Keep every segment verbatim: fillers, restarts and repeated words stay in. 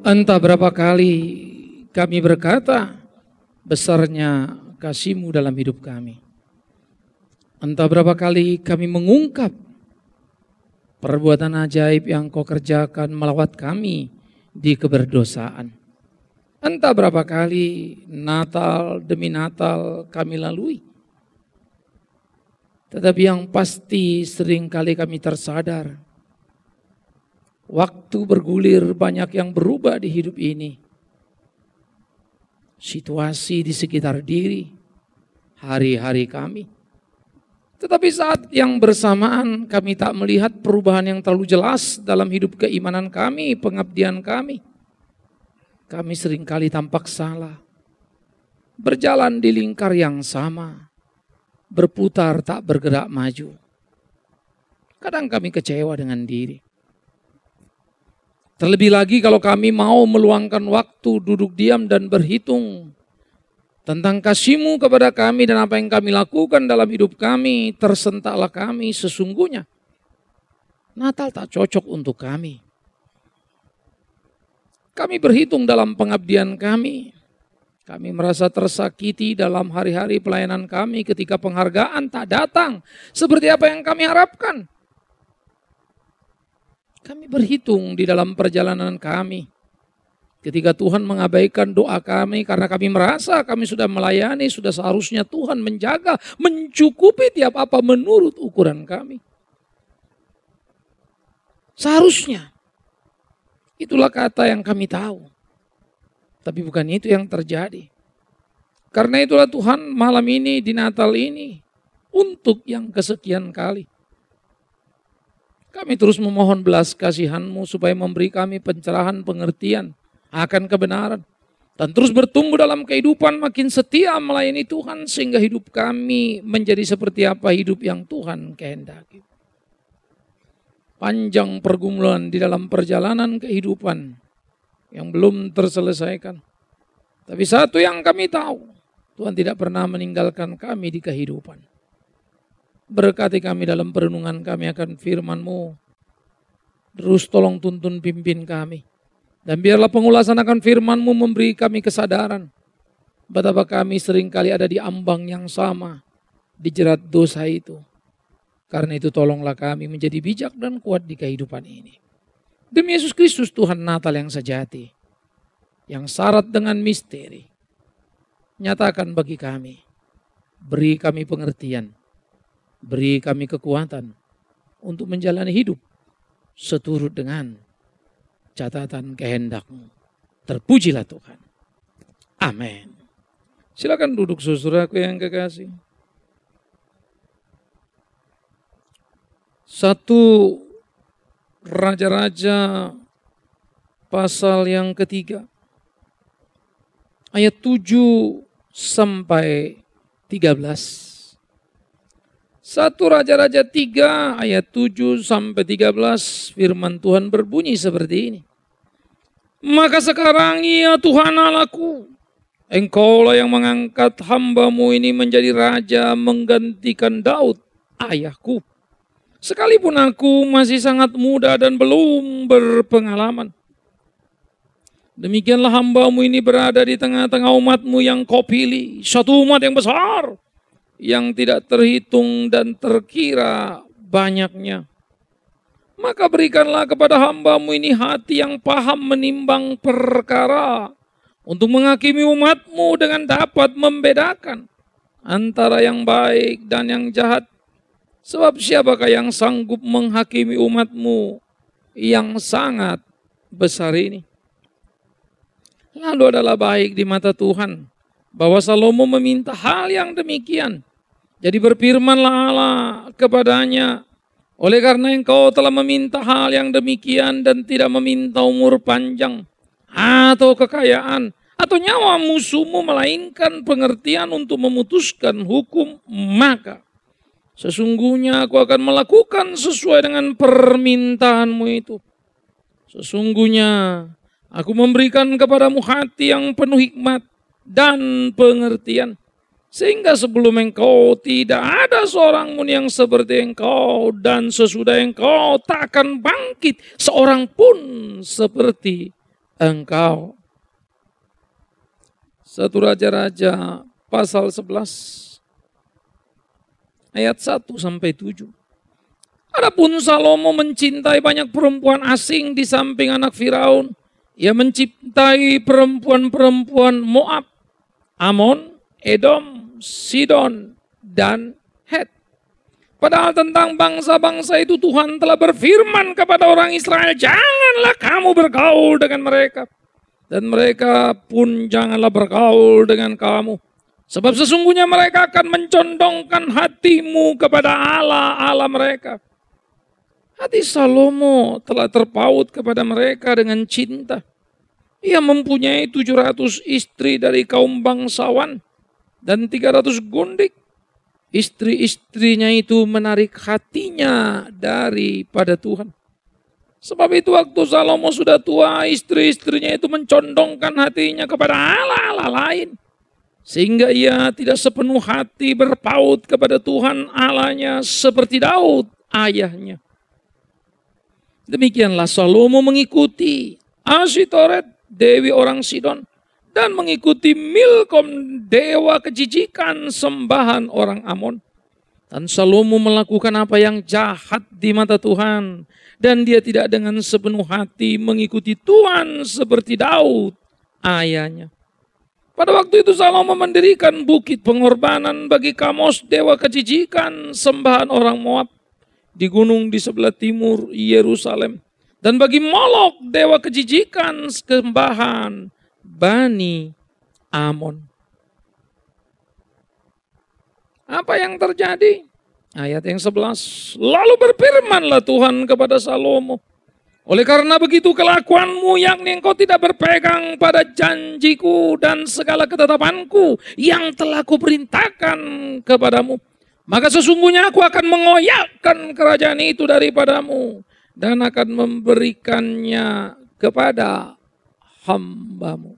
Entah berapa kali kami berkata besarnya kasih-Mu dalam hidup kami. Entah berapa kali kami mengungkap perbuatan ajaib yang Kau kerjakan melawat kami di keberdosaan. Entah berapa kali Natal demi Natal kami lalui. Tetapi yang pasti seringkali kami tersadar, waktu bergulir banyak yang berubah di hidup ini. Situasi di sekitar diri, hari-hari kami. Tetapi saat yang bersamaan kami tak melihat perubahan yang terlalu jelas dalam hidup keimanan kami, pengabdian kami. Kami seringkali tampak salah, berjalan di lingkar yang sama, berputar tak bergerak maju. Kadang kami kecewa dengan diri. Terlebih lagi kalau kami mau meluangkan waktu duduk diam dan berhitung tentang kasih-Mu kepada kami dan apa yang kami lakukan dalam hidup kami, tersentaklah kami sesungguhnya. Natal tak cocok untuk kami. Kami berhitung dalam pengabdian kami. Kami merasa tersakiti dalam hari-hari pelayanan kami ketika penghargaan tak datang seperti apa yang kami harapkan. Kami berhitung di dalam perjalanan kami ketika Tuhan mengabaikan doa kami karena kami merasa kami sudah melayani, sudah seharusnya Tuhan menjaga, mencukupi tiap apa menurut ukuran kami. Seharusnya. Itulah kata yang kami tahu. Tapi bukan itu yang terjadi. Karena itulah Tuhan malam ini di Natal ini untuk yang kesekian kali kami terus memohon belas kasihan-Mu supaya memberi kami pencerahan pengertian akan kebenaran. Dan terus bertumbuh dalam kehidupan makin setia melayani Tuhan sehingga hidup kami menjadi seperti apa hidup yang Tuhan kehendaki. Panjang pergumulan di dalam perjalanan kehidupan yang belum terselesaikan. Tapi satu yang kami tahu, Tuhan tidak pernah meninggalkan kami di kehidupan. Berkati kami dalam perenungan kami akan firman-Mu. Terus tolong tuntun pimpin kami. Dan biarlah pengulasan akan firman-Mu memberi kami kesadaran betapa kami seringkali ada di ambang yang sama, dijerat dosa itu. Karena itu tolonglah kami menjadi bijak dan kuat di kehidupan ini. Demi Yesus Kristus Tuhan Natal yang sejati, yang syarat dengan misteri. Nyatakan bagi kami, beri kami pengertian, beri kami kekuatan untuk menjalani hidup seturut dengan catatan kehendak-Mu. Terpujilah Tuhan. Amin. Silakan duduk saudaraku yang kekasih. Satu Raja-Raja pasal yang ketiga. Ayat tujuh sampai tiga belas. Satu Raja-Raja tiga ayat tujuh sampai tiga belas firman Tuhan berbunyi seperti ini. Maka sekarang ya Tuhan Allahku, Engkaulah yang mengangkat hamba-Mu ini menjadi raja menggantikan Daud ayahku. Sekalipun aku masih sangat muda dan belum berpengalaman. Demikianlah hamba-Mu ini berada di tengah-tengah umat-Mu yang Kau pilih. Satu umat yang besar, yang tidak terhitung dan terkira banyaknya. Maka berikanlah kepada hamba-Mu ini hati yang paham menimbang perkara, untuk menghakimi umat-Mu dengan dapat membedakan antara yang baik dan yang jahat. Sebab siapakah yang sanggup menghakimi umat-Mu yang sangat besar ini? Lalu adalah baik di mata Tuhan bahwa Salomo meminta hal yang demikian. Jadi berfirmanlah Allah kepadanya, oleh karena engkau telah meminta hal yang demikian dan tidak meminta umur panjang atau kekayaan atau nyawa musuhmu, melainkan pengertian untuk memutuskan hukum, maka sesungguhnya aku akan melakukan sesuai dengan permintaanmu itu. Sesungguhnya aku memberikan kepadamu hati yang penuh hikmat dan pengertian, sehingga sebelum engkau tidak ada seorang pun yang seperti engkau, dan sesudah engkau tak akan bangkit seorang pun seperti engkau. Satu Raja-Raja pasal sebelas ayat satu sampai tujuh. Adapun Salomo mencintai banyak perempuan asing di samping anak Firaun. Ia mencintai perempuan-perempuan Moab, Amon, Edom, Sidon, dan Het. Padahal tentang bangsa-bangsa itu Tuhan telah berfirman kepada orang Israel, janganlah kamu bergaul dengan mereka. Dan mereka pun janganlah bergaul dengan kamu. Sebab sesungguhnya mereka akan mencondongkan hatimu kepada Allah-Allah mereka. Hati Salomo telah terpaut kepada mereka dengan cinta. Ia mempunyai tujuh ratus istri dari kaum bangsawan dan tiga ratus gundik. Istri-istrinya itu menarik hatinya daripada Tuhan. Sebab itu waktu Salomo sudah tua, istri-istrinya itu mencondongkan hatinya kepada Allah-Allah lain. Sehingga ia tidak sepenuh hati berpaut kepada Tuhan Allahnya seperti Daud ayahnya. Demikianlah Salomo mengikuti Asitoret, dewi orang Sidon, dan mengikuti Milkom, dewa kejijikan sembahan orang Amon. Dan Salomo melakukan apa yang jahat di mata Tuhan. Dan dia tidak dengan sepenuh hati mengikuti Tuhan seperti Daud ayahnya. Pada waktu itu Salomo mendirikan bukit pengorbanan bagi Kamos, dewa kejijikan sembahan orang Moab, di gunung di sebelah timur Yerusalem. Dan bagi Molok, dewa kejijikan sembahan Bani Amon. Apa yang terjadi? Ayat yang sebelas. Lalu berfirmanlah Tuhan kepada Salomo, oleh karena begitu kelakuanmu, yakni engkau tidak berpegang pada janjiku dan segala ketetapanku yang telah kuperintahkan kepadamu, maka sesungguhnya aku akan mengoyakkan kerajaan itu daripadamu dan akan memberikannya kepada hambamu.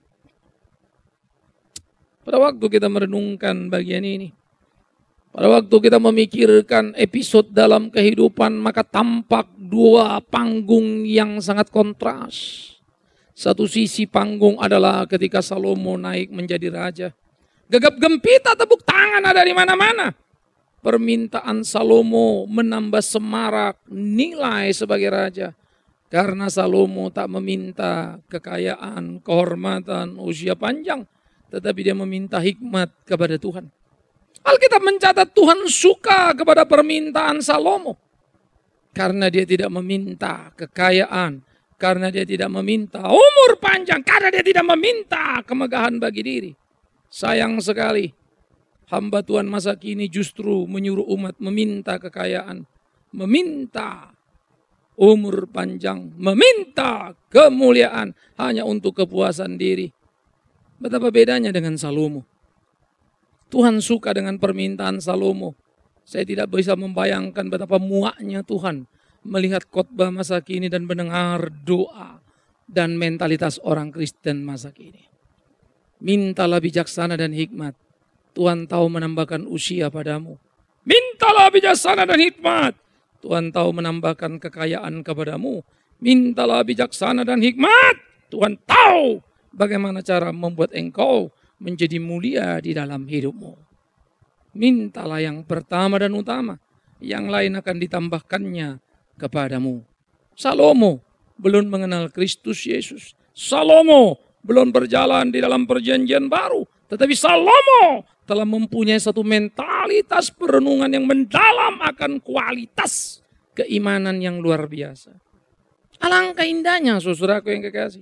Pada waktu kita merenungkan bagian ini, pada waktu kita memikirkan episode dalam kehidupan, maka tampak dua panggung yang sangat kontras. Satu sisi panggung adalah ketika Salomo naik menjadi raja. Gegap gempita tepuk tangan ada di mana-mana. Permintaan Salomo menambah semarak nilai sebagai raja. Karena Salomo tak meminta kekayaan, kehormatan, usia panjang. Tetapi dia meminta hikmat kepada Tuhan. Alkitab mencatat Tuhan suka kepada permintaan Salomo. Karena dia tidak meminta kekayaan. Karena dia tidak meminta umur panjang. Karena dia tidak meminta kemegahan bagi diri. Sayang sekali. Hamba Tuhan masa kini justru menyuruh umat meminta kekayaan. Meminta umur panjang. Meminta kemuliaan. Hanya untuk kepuasan diri. Betapa bedanya dengan Salomo. Tuhan suka dengan permintaan Salomo. Saya tidak bisa membayangkan betapa muaknya Tuhan melihat khotbah masa kini dan mendengar doa dan mentalitas orang Kristen masa kini. Mintalah bijaksana dan hikmat. Tuhan tahu menambahkan usia padamu. Mintalah bijaksana dan hikmat. Tuhan tahu menambahkan kekayaan kepadamu. Mintalah bijaksana dan hikmat. Tuhan tahu bagaimana cara membuat engkau menjadi mulia di dalam hidupmu. Mintalah yang pertama dan utama, yang lain akan ditambahkannya kepadamu. Salomo belum mengenal Kristus Yesus. Salomo belum berjalan di dalam perjanjian baru. Tetapi Salomo telah mempunyai satu mentalitas perenungan yang mendalam akan kualitas keimanan yang luar biasa. Alangkah indahnya saudaraku yang kekasih.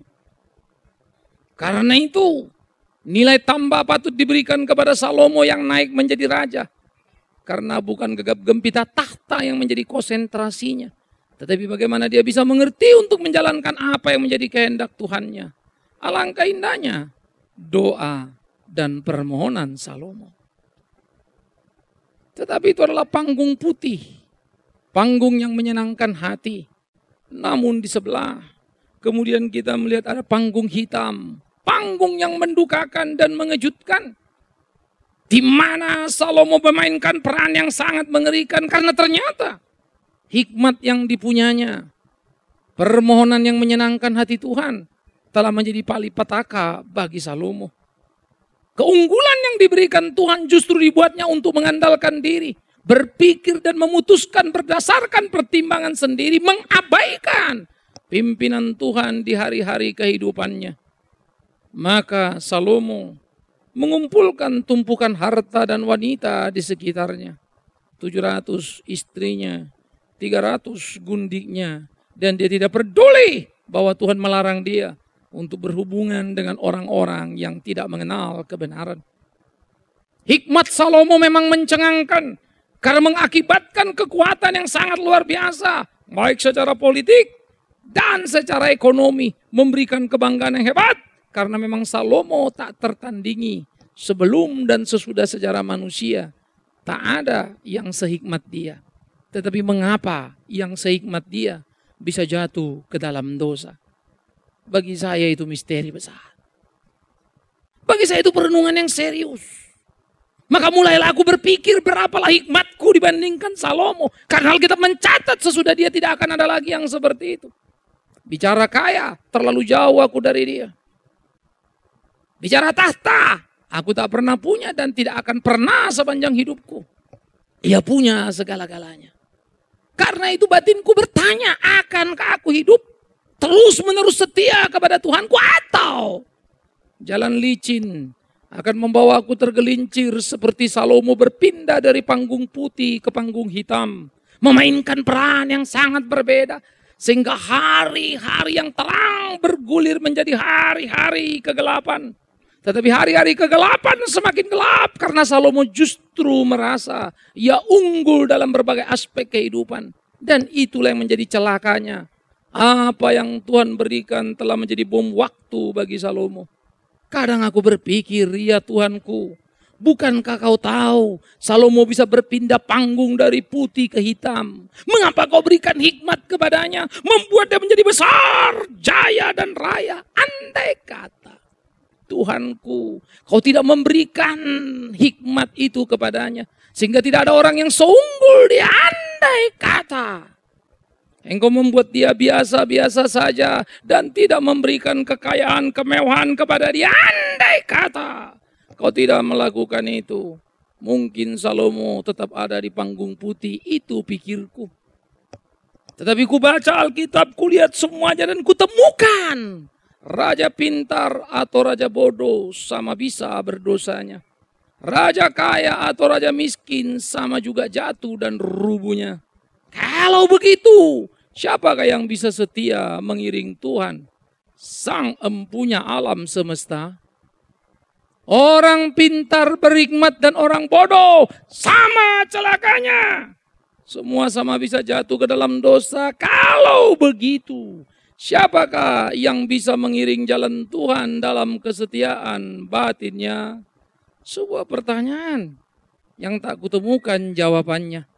Karena itu nilai tambah patut diberikan kepada Salomo yang naik menjadi raja. Karena bukan gegap gempita tahta yang menjadi konsentrasinya. Tetapi bagaimana dia bisa mengerti untuk menjalankan apa yang menjadi kehendak Tuhannya. Alangkah indahnya doa dan permohonan Salomo. Tetapi itu adalah panggung putih. Panggung yang menyenangkan hati. Namun di sebelah kemudian kita melihat ada panggung hitam. Panggung yang mendukakan dan mengejutkan. Di mana Salomo memainkan peran yang sangat mengerikan. Karena ternyata hikmat yang dipunyanya. Permohonan yang menyenangkan hati Tuhan. telah menjadi palipataka bagi Salomo. Keunggulan yang diberikan Tuhan justru dibuatnya untuk mengandalkan diri, berpikir dan memutuskan berdasarkan pertimbangan sendiri, mengabaikan pimpinan Tuhan di hari-hari kehidupannya. Maka Salomo mengumpulkan tumpukan harta dan wanita di sekitarnya. tujuh ratus istrinya, tiga ratus gundiknya. Dan dia tidak peduli bahwa Tuhan melarang dia untuk berhubungan dengan orang-orang yang tidak mengenal kebenaran. Hikmat Salomo memang mencengangkan karena mengakibatkan kekuatan yang sangat luar biasa. Baik secara politik dan secara ekonomi. Memberikan kebanggaan yang hebat. Karena memang Salomo tak tertandingi sebelum dan sesudah sejarah manusia. Tak ada yang sehikmat dia. Tetapi mengapa yang sehikmat dia bisa jatuh ke dalam dosa? Bagi saya itu misteri besar. Bagi saya itu perenungan yang serius. Maka mulailah aku berpikir berapalah hikmatku dibandingkan Salomo. Karena Alkitab mencatat sesudah dia tidak akan ada lagi yang seperti itu. Bicara kaya, terlalu jauh aku dari dia. Bicara tahta, aku tak pernah punya dan tidak akan pernah sepanjang hidupku. Ia punya segala-galanya. Karena itu batinku bertanya, akankah aku hidup terus menerus setia kepada Tuhanku atau jalan licin akan membawa aku tergelincir seperti Salomo berpindah dari panggung putih ke panggung hitam. Memainkan peran yang sangat berbeda. Sehingga hari-hari yang terang bergulir menjadi hari-hari kegelapan. Tetapi hari-hari kegelapan semakin gelap karena Salomo justru merasa ia unggul dalam berbagai aspek kehidupan. Dan itulah yang menjadi celakanya. Apa yang Tuhan berikan telah menjadi bom waktu bagi Salomo. Kadang aku berpikir, ya Tuhanku, bukankah kau tahu Salomo bisa berpindah panggung dari putih ke hitam? Mengapa kau berikan hikmat kepadanya? Membuat dia menjadi besar, jaya dan raya. Andai kata Tuhanku, kau tidak memberikan hikmat itu kepadanya. Sehingga tidak ada orang yang seunggul dia. Andai kata engkau membuat dia biasa-biasa saja dan tidak memberikan kekayaan, kemewahan kepada dia. Andai kata kau tidak melakukan itu, mungkin Salomo tetap ada di panggung putih. Itu pikirku. Tetapi ku baca Alkitab, ku lihat semuanya dan ku temukan raja pintar atau raja bodoh sama bisa berdosanya. Raja kaya atau raja miskin sama juga jatuh dan rubuhnya. Kalau begitu, siapakah yang bisa setia mengiring Tuhan, Sang Empunya alam semesta? Orang pintar, berhikmat dan orang bodoh sama celakanya. Semua sama bisa jatuh ke dalam dosa. Kalau begitu, siapakah yang bisa mengiring jalan Tuhan dalam kesetiaan batinnya? Sebuah pertanyaan yang tak kutemukan jawabannya.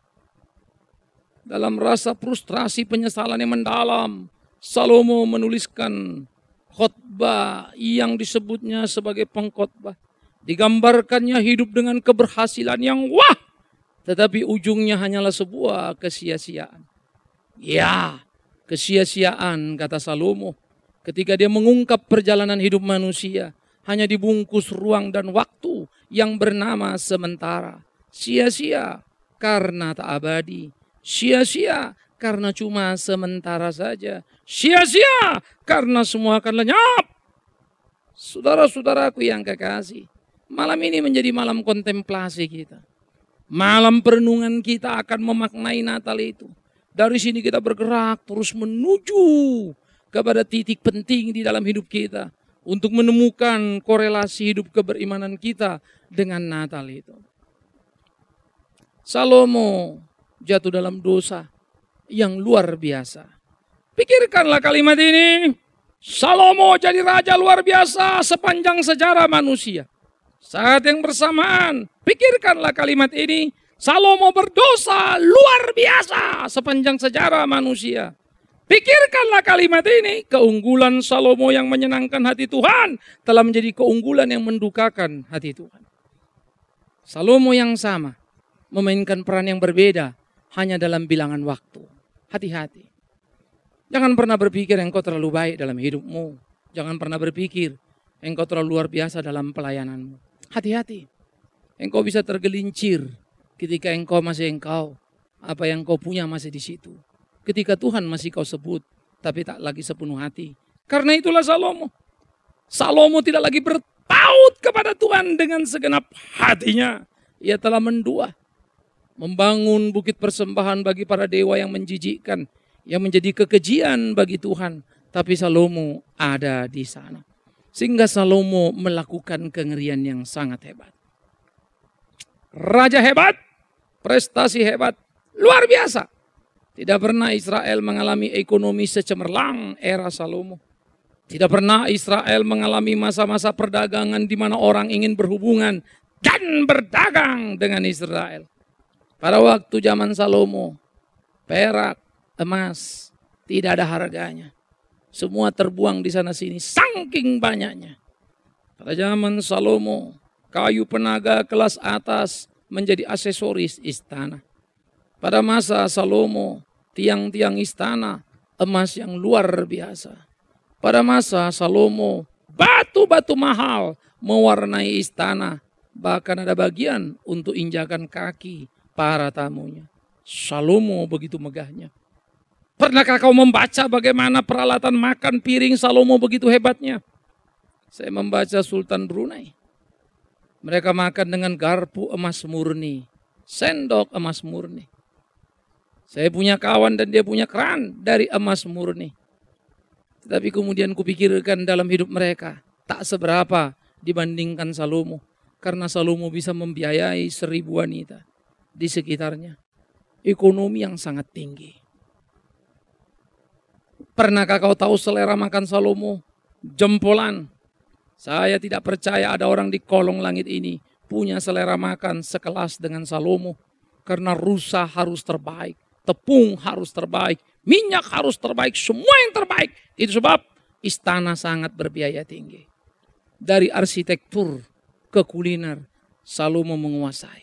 Dalam rasa frustrasi penyesalan yang mendalam, Salomo menuliskan khotbah yang disebutnya sebagai pengkhotbah. Digambarkannya hidup dengan keberhasilan yang wah, tetapi ujungnya hanyalah sebuah kesia-siaan. Ya, kesia-siaan, kata Salomo, ketika dia mengungkap perjalanan hidup manusia, hanya dibungkus ruang dan waktu yang bernama sementara. Sia-sia karena tak abadi. Sia-sia karena cuma sementara saja. Sia-sia karena semua akan lenyap. Saudara-saudaraku yang kekasih, malam ini menjadi malam kontemplasi kita. Malam perenungan kita akan memaknai Natal itu. Dari sini kita bergerak terus menuju kepada titik penting di dalam hidup kita. Untuk menemukan korelasi hidup keberimanan kita dengan Natal itu. Salomo jatuh dalam dosa yang luar biasa. Pikirkanlah kalimat ini. Salomo jadi raja luar biasa sepanjang sejarah manusia. Saat yang bersamaan, pikirkanlah kalimat ini. Salomo berdosa luar biasa sepanjang sejarah manusia. Pikirkanlah kalimat ini. Keunggulan Salomo yang menyenangkan hati Tuhan telah menjadi keunggulan yang mendukakan hati Tuhan. Salomo yang sama memainkan peran yang berbeda hanya dalam bilangan waktu. Hati-hati. Jangan pernah berpikir engkau terlalu baik dalam hidupmu. Jangan pernah berpikir engkau terlalu luar biasa dalam pelayananmu. Hati-hati. Engkau bisa tergelincir ketika engkau masih engkau. Apa yang kau punya masih di situ. Ketika Tuhan masih kau sebut, tapi tak lagi sepenuh hati. Karena itulah Salomo. Salomo tidak lagi bertaut kepada Tuhan dengan segenap hatinya. Ia telah mendua. Membangun bukit persembahan bagi para dewa yang menjijikkan. Yang menjadi kekejian bagi Tuhan. Tapi Salomo ada di sana. Sehingga Salomo melakukan kengerian yang sangat hebat. Raja hebat, prestasi hebat, luar biasa. Tidak pernah Israel mengalami ekonomi secemerlang era Salomo. Tidak pernah Israel mengalami masa-masa perdagangan di mana orang ingin berhubungan dan berdagang dengan Israel. Pada waktu zaman Salomo, perak, emas, tidak ada harganya. Semua terbuang di sana sini, saking banyaknya. Pada zaman Salomo, kayu penaga kelas atas menjadi aksesoris istana. Pada masa Salomo, tiang-tiang istana emas yang luar biasa. Pada masa Salomo, batu-batu mahal mewarnai istana. Bahkan ada bagian untuk injakan kaki para tamunya. Salomo begitu megahnya. Pernahkah kau membaca bagaimana peralatan makan piring Salomo begitu hebatnya? Saya membaca Sultan Brunei. Mereka makan dengan garpu emas murni. Sendok emas murni. Saya punya kawan dan dia punya keran dari emas murni. Tetapi kemudian kupikirkan dalam hidup mereka. Tak seberapa dibandingkan Salomo. Karena Salomo bisa membiayai seribu wanita di sekitarnya. Ekonomi yang sangat tinggi. Pernahkah kau tahu selera makan Salomo? Jempolan. Saya tidak percaya ada orang di kolong langit ini punya selera makan sekelas dengan Salomo. Karena rusa harus terbaik, tepung harus terbaik, minyak harus terbaik, semua yang terbaik. Itu sebab istana sangat berbiaya tinggi. Dari arsitektur ke kuliner, Salomo menguasai.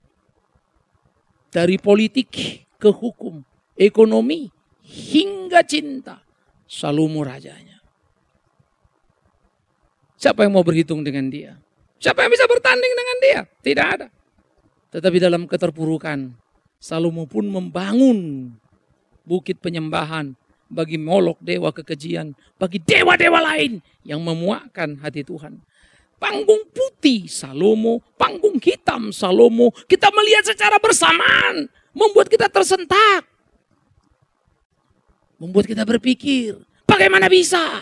Dari politik ke hukum, ekonomi, hingga cinta, Salomo rajanya. Siapa yang mau berhitung dengan dia? Siapa yang bisa bertanding dengan dia? Tidak ada. Tetapi dalam keterpurukan, Salomo pun membangun bukit penyembahan bagi Molok, dewa kekejian, bagi dewa-dewa lain yang memuakkan hati Tuhan. Panggung putih Salomo, panggung hitam Salomo, kita melihat secara bersamaan, membuat kita tersentak. Membuat kita berpikir, bagaimana bisa?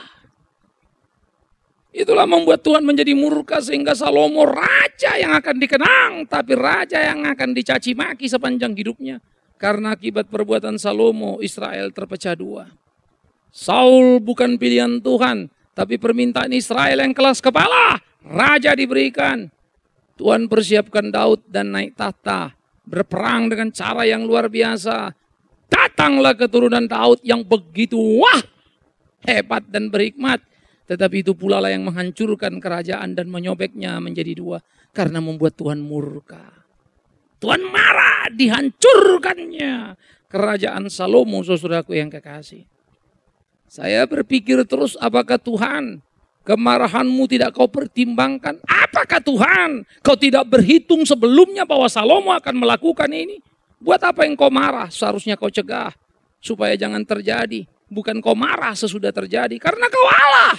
Itulah membuat Tuhan menjadi murka sehingga Salomo raja yang akan dikenang, tapi raja yang akan dicaci maki sepanjang hidupnya. Karena akibat perbuatan Salomo, Israel terpecah dua. Saul bukan pilihan Tuhan, tapi permintaan Israel yang kelas kepala. Raja diberikan. Tuhan persiapkan Daud dan naik tahta. Berperang dengan cara yang luar biasa. Datanglah keturunan Daud yang begitu wah, hebat dan berhikmat. Tetapi itu pula lah yang menghancurkan kerajaan dan menyobeknya menjadi dua. Karena membuat Tuhan murka. Tuhan marah, dihancurkannya kerajaan Salomo, saudaraku yang kekasih. Saya berpikir terus, apakah Tuhan kemarahanmu tidak kau pertimbangkan? Apakah Tuhan kau tidak berhitung sebelumnya bahwa Salomo akan melakukan ini? Buat apa yang kau marah? Seharusnya kau cegah supaya jangan terjadi. Bukan kau marah sesudah terjadi karena kau Allah.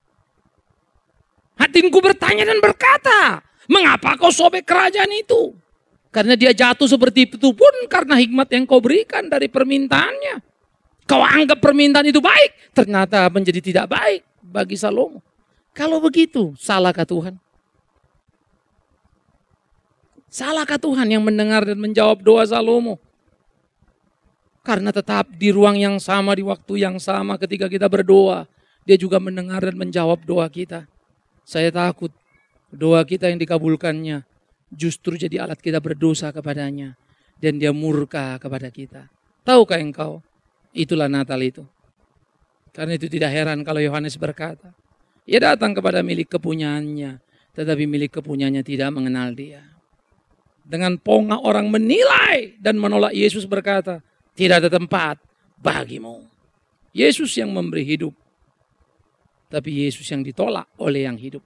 Hatinku bertanya dan berkata, mengapa kau sobek kerajaan itu? Karena dia jatuh seperti itu pun karena hikmat yang kau berikan dari permintaannya. Kau anggap permintaan itu baik, ternyata menjadi tidak baik bagi Salomo. Kalau begitu, salahkah Tuhan? Salahkah Tuhan yang mendengar dan menjawab doa Salomo? Karena tetap di ruang yang sama, di waktu yang sama ketika kita berdoa, dia juga mendengar dan menjawab doa kita. Saya takut doa kita yang dikabulkannya justru jadi alat kita berdosa kepadanya. Dan dia murka kepada kita. Tahukah engkau? Itulah Natal itu. Karena itu tidak heran kalau Yohanes berkata, ia datang kepada milik kepunyaannya, tetapi milik kepunyaannya tidak mengenal dia. Dengan pongah orang menilai dan menolak Yesus berkata, tidak ada tempat bagimu. Yesus yang memberi hidup. Tapi Yesus yang ditolak oleh yang hidup.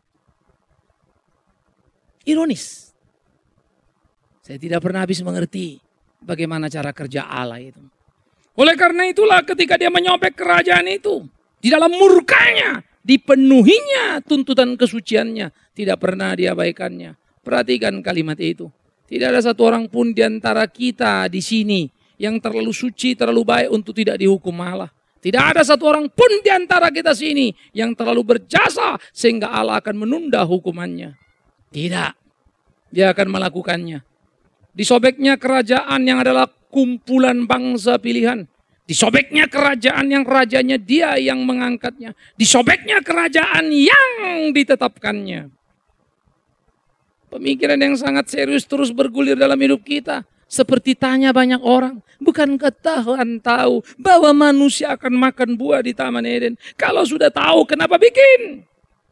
Ironis. Saya tidak pernah habis mengerti bagaimana cara kerja Allah itu. Oleh karena itulah ketika dia menyobek kerajaan itu, di dalam murkanya, dipenuhinya tuntutan kesuciannya, tidak pernah diabaikannya. Perhatikan kalimat itu. Tidak ada satu orang pun di antara kita di sini yang terlalu suci, terlalu baik untuk tidak dihukum Allah. Tidak ada satu orang pun di antara kita sini yang terlalu berjasa sehingga Allah akan menunda hukumannya. Tidak. Dia akan melakukannya. Disobeknya kerajaan yang adalah kumpulan bangsa pilihan. Disobeknya kerajaan yang rajanya dia yang mengangkatnya. Disobeknya kerajaan yang ditetapkannya. Pemikiran yang sangat serius terus bergulir dalam hidup kita. Seperti tanya banyak orang, bukankah Tuhan tahu bahwa manusia akan makan buah di Taman Eden? Kalau sudah tahu, kenapa bikin?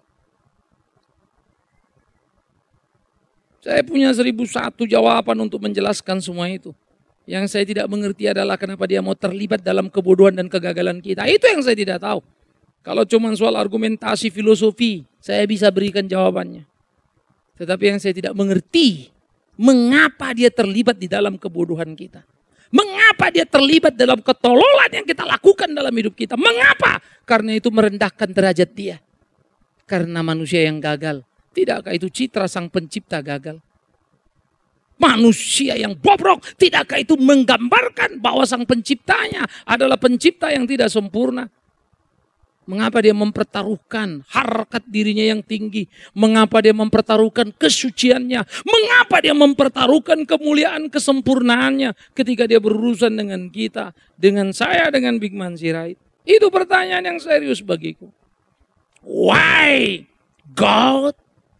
Saya punya seribu satu jawaban untuk menjelaskan semua itu. Yang saya tidak mengerti adalah kenapa dia mau terlibat dalam kebodohan dan kegagalan kita. Itu yang saya tidak tahu. Kalau cuma soal argumentasi filosofi, saya bisa berikan jawabannya. Tetapi yang saya tidak mengerti, mengapa dia terlibat di dalam kebodohan kita. Mengapa dia terlibat dalam ketololan yang kita lakukan dalam hidup kita. Mengapa? Karena itu merendahkan derajat dia. Karena manusia yang gagal. Tidakkah itu citra sang pencipta gagal? Manusia yang bobrok. Tidakkah itu menggambarkan bahwa sang penciptanya adalah pencipta yang tidak sempurna? Mengapa dia mempertaruhkan harkat dirinya yang tinggi? Mengapa dia mempertaruhkan kesuciannya? Mengapa dia mempertaruhkan kemuliaan kesempurnaannya ketika dia berurusan dengan kita, dengan saya, dengan Big Man Sirait? Itu pertanyaan yang serius bagiku. Why God?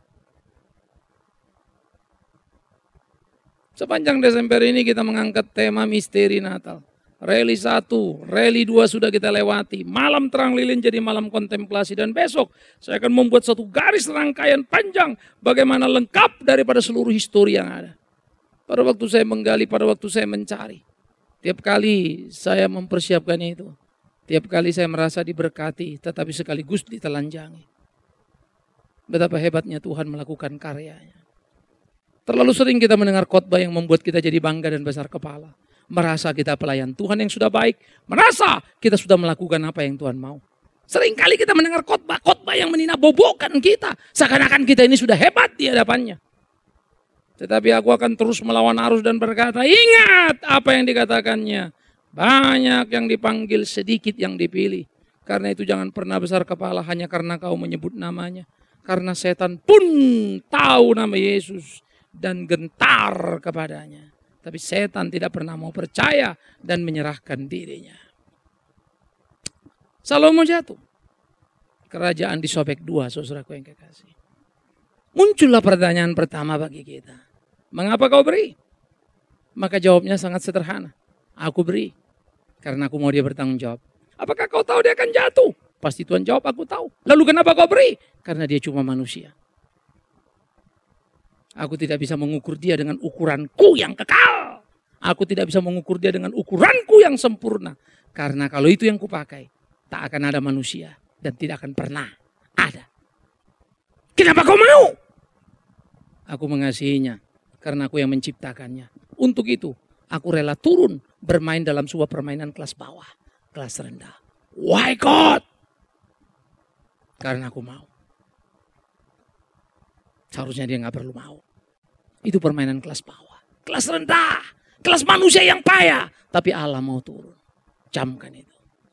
Sepanjang Desember ini kita mengangkat tema misteri Natal. Rally satu, rally dua sudah kita lewati. Malam terang lilin jadi malam kontemplasi. Dan besok saya akan membuat satu garis rangkaian panjang. Bagaimana lengkap daripada seluruh histori yang ada. Pada waktu saya menggali, pada waktu saya mencari. Tiap kali saya mempersiapkan itu. Tiap kali saya merasa diberkati, tetapi sekaligus ditelanjangi. Betapa hebatnya Tuhan melakukan karyanya. Terlalu sering kita mendengar khotbah yang membuat kita jadi bangga dan besar kepala. Merasa kita pelayan Tuhan yang sudah baik. Merasa kita sudah melakukan apa yang Tuhan mau. Seringkali kita mendengar khotbah-khotbah yang meninabobokan kita. Seakan-akan kita ini sudah hebat di hadapannya. Tetapi aku akan terus melawan arus dan berkata, ingat apa yang dikatakannya. Banyak yang dipanggil, sedikit yang dipilih. Karena itu jangan pernah besar kepala hanya karena kau menyebut namanya. Karena setan pun tahu nama Yesus dan gentar kepadanya. Tapi setan tidak pernah mau percaya dan menyerahkan dirinya. Salomo jatuh. Kerajaan disobek dua, saudaraku yang kekasih. Muncullah pertanyaan pertama bagi kita. Mengapa kau beri? Maka jawabnya sangat sederhana. Aku beri. Karena aku mau dia bertanggung jawab. Apakah kau tahu dia akan jatuh? Pasti Tuhan jawab, aku tahu. Lalu kenapa kau beri? Karena dia cuma manusia. Aku tidak bisa mengukur dia dengan ukuranku yang kekal. Aku tidak bisa mengukur dia dengan ukuranku yang sempurna. Karena kalau itu yang kupakai, tak akan ada manusia. Dan tidak akan pernah ada. Kenapa kau mau? Aku mengasihinya. Karena aku yang menciptakannya. Untuk itu, aku rela turun bermain dalam sebuah permainan kelas bawah. Kelas rendah. Why God? Karena aku mau. Seharusnya dia gak perlu mau. Itu permainan kelas bawah. Kelas rendah. Kelas manusia yang payah. Tapi Allah mau turun. Camkan itu.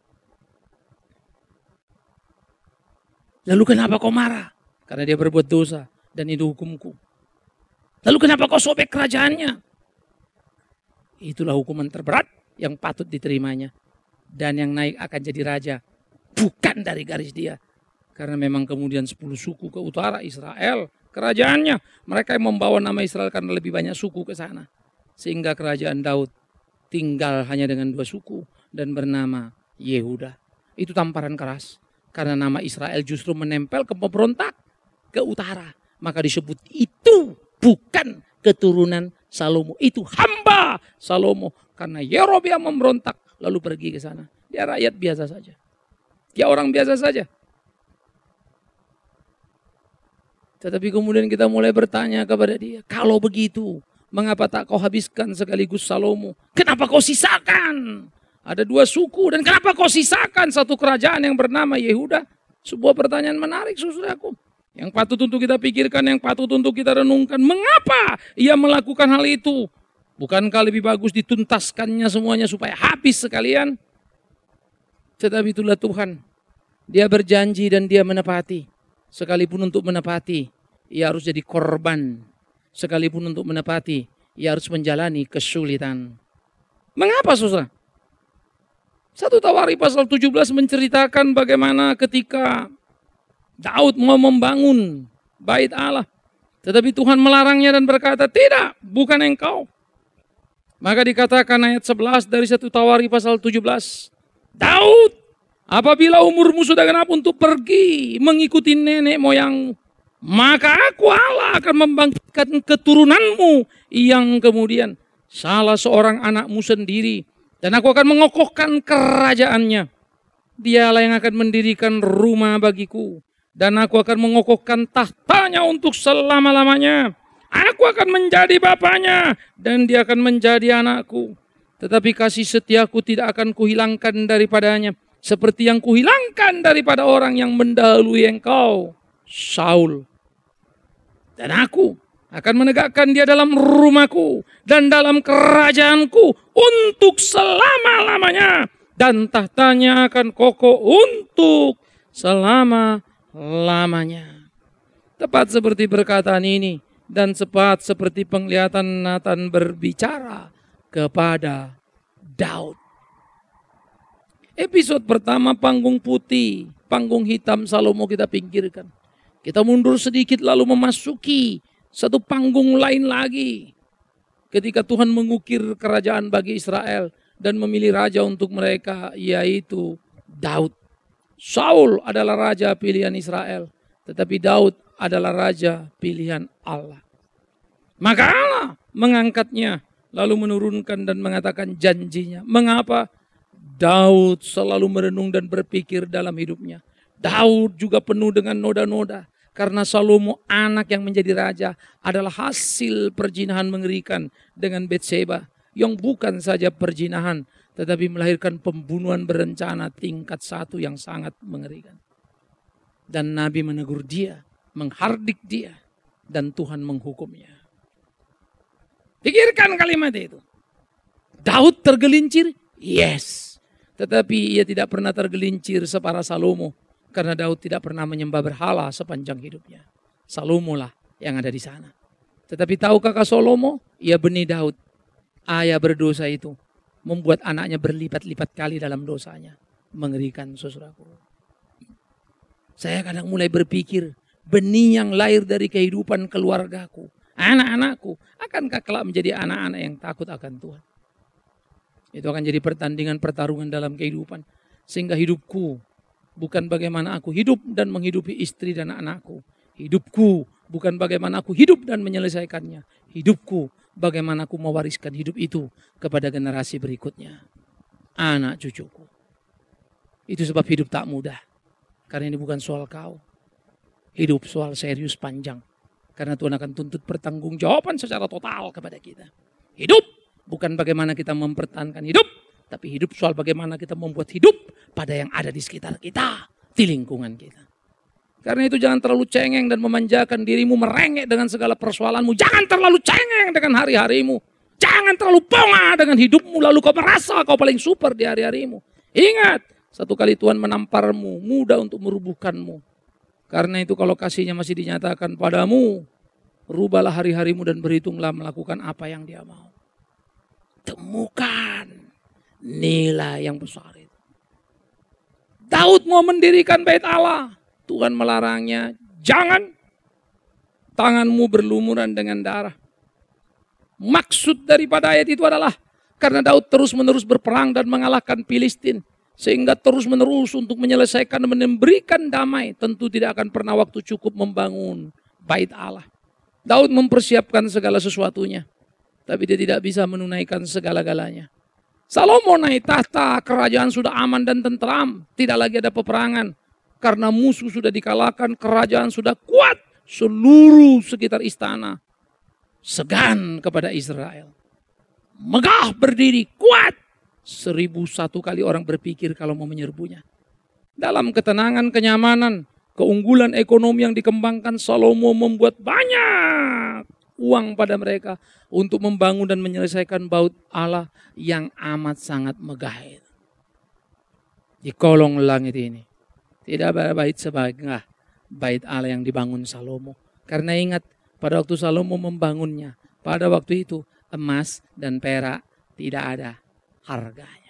Lalu kenapa kau marah? Karena dia berbuat dosa. Dan itu hukumku. Lalu kenapa kau sobek kerajaannya? Itulah hukuman terberat yang patut diterimanya. Dan yang naik akan jadi raja. Bukan dari garis dia. Karena memang kemudian sepuluh suku ke utara Israel. Kerajaannya. Mereka yang membawa nama Israel karena lebih banyak suku ke sana. Sehingga kerajaan Daud tinggal hanya dengan dua suku. Dan bernama Yehuda. Itu tamparan keras. Karena nama Israel justru menempel ke pemberontak. Ke utara. Maka disebut itu bukan keturunan Salomo. Itu hamba Salomo. Karena Yerobeam memberontak. Lalu pergi ke sana. Dia rakyat biasa saja. Dia orang biasa saja. Tetapi kemudian kita mulai bertanya kepada dia, kalau begitu, mengapa tak kau habiskan sekaligus Salomo? Kenapa kau sisakan? Ada dua suku dan kenapa kau sisakan satu kerajaan yang bernama Yehuda? Sebuah pertanyaan menarik, saudaraku. Yang patut untuk kita pikirkan, yang patut untuk kita renungkan. Mengapa ia melakukan hal itu? Bukankah lebih bagus dituntaskannya semuanya supaya habis sekalian? Tetapi itulah Tuhan. Dia berjanji dan dia menepati. Sekalipun untuk menepati, ia harus jadi korban. Sekalipun untuk menepati, ia harus menjalani kesulitan. Mengapa, saudara? Satu Tawari pasal tujuh belas menceritakan bagaimana ketika Daud mau membangun bait Allah. Tetapi Tuhan melarangnya dan berkata, tidak, bukan engkau. Maka dikatakan ayat sebelas dari satu Tawari pasal tujuh belas. Daud, apabila umurmu sudah genap untuk pergi mengikuti nenek moyangmu, maka aku Allah akan membangkitkan keturunanmu yang kemudian salah seorang anakmu sendiri. Dan aku akan mengokohkan kerajaannya. Dialah yang akan mendirikan rumah bagiku. Dan aku akan mengokohkan tahtanya untuk selama-lamanya. Aku akan menjadi bapaknya dan dia akan menjadi anakku. Tetapi kasih setiaku tidak akan kuhilangkan daripadanya. Seperti yang kuhilangkan daripada orang yang mendahului engkau, Saul. Dan aku akan menegakkan dia dalam rumahku dan dalam kerajaanku untuk selama-lamanya. Dan tahtanya akan kokoh untuk selama-lamanya. Tepat seperti perkataan ini dan tepat seperti penglihatan Nathan berbicara kepada Daud. Episode pertama panggung putih, panggung hitam Salomo kita pinggirkan. Kita mundur sedikit lalu memasuki satu panggung lain lagi. Ketika Tuhan mengukir kerajaan bagi Israel dan memilih raja untuk mereka, yaitu Daud. Saul adalah raja pilihan Israel, tetapi Daud adalah raja pilihan Allah. Maka Allah mengangkatnya, lalu menurunkan dan mengatakan janjinya. Mengapa? Daud selalu merenung dan berpikir dalam hidupnya. Daud juga penuh dengan noda-noda. Karena Salomo anak yang menjadi raja adalah hasil perzinahan mengerikan dengan Betseba. Yang bukan saja perzinahan, tetapi melahirkan pembunuhan berencana tingkat satu yang sangat mengerikan. Dan Nabi menegur dia, menghardik dia, dan Tuhan menghukumnya. Pikirkan kalimat itu. Daud tergelincir? Yes. Tetapi ia tidak pernah tergelincir separah Salomo. Karena Daud tidak pernah menyembah berhala sepanjang hidupnya. Salomo lah yang ada di sana. Tetapi tahukah Salomo? Ia benih Daud. Ayah berdosa itu membuat anaknya berlipat-lipat kali dalam dosanya. Mengerikan, saudaraku. Saya kadang mulai berpikir, benih yang lahir dari kehidupan keluargaku, anak-anakku, akankah kelak menjadi anak-anak yang takut akan Tuhan? Itu akan jadi pertandingan pertarungan dalam kehidupan. Sehingga hidupku bukan bagaimana aku hidup dan menghidupi istri dan anakku. Hidupku bukan bagaimana aku hidup dan menyelesaikannya. Hidupku bagaimana aku mewariskan hidup itu kepada generasi berikutnya. Anak cucuku. Itu sebab hidup tak mudah. Karena ini bukan soal kau. Hidup soal serius panjang. Karena Tuhan akan tuntut pertanggungjawaban secara total kepada kita. Hidup bukan bagaimana kita mempertahankan hidup. Tapi hidup soal bagaimana kita membuat hidup pada yang ada di sekitar kita. Di lingkungan kita. Karena itu jangan terlalu cengeng dan memanjakan dirimu, merengek dengan segala persoalanmu. Jangan terlalu cengeng dengan hari-harimu. Jangan terlalu ponga dengan hidupmu lalu kau merasa kau paling super di hari-harimu. Ingat, satu kali Tuhan menamparmu, mudah untuk merubuhkanmu. Karena itu kalau kasihnya masih dinyatakan padamu, rubahlah hari-harimu dan berhitunglah melakukan apa yang Dia mau. Temukan nilai yang besar itu. Daud mau mendirikan bait Allah. Tuhan melarangnya, jangan tanganmu berlumuran dengan darah. Maksud daripada ayat itu adalah karena Daud terus-menerus berperang dan mengalahkan Filistin. Sehingga terus-menerus untuk menyelesaikan dan memberikan damai. Tentu tidak akan pernah waktu cukup membangun bait Allah. Daud mempersiapkan segala sesuatunya. Tapi dia tidak bisa menunaikan segala-galanya. Salomo naik tahta, kerajaan sudah aman dan tentram. Tidak lagi ada peperangan. Karena musuh sudah dikalahkan, kerajaan sudah kuat. Seluruh sekitar istana segan kepada Israel. Megah berdiri, kuat. Seribu satu kali orang berpikir kalau mau menyerbunya. Dalam ketenangan, kenyamanan, keunggulan ekonomi yang dikembangkan, Salomo membuat banyak uang pada mereka untuk membangun dan menyelesaikan bait Allah yang amat sangat megah itu. Di kolong langit ini tidak ada bait sebagainya bait Allah yang dibangun Salomo. Karena ingat, pada waktu Salomo membangunnya, pada waktu itu emas dan perak tidak ada harganya.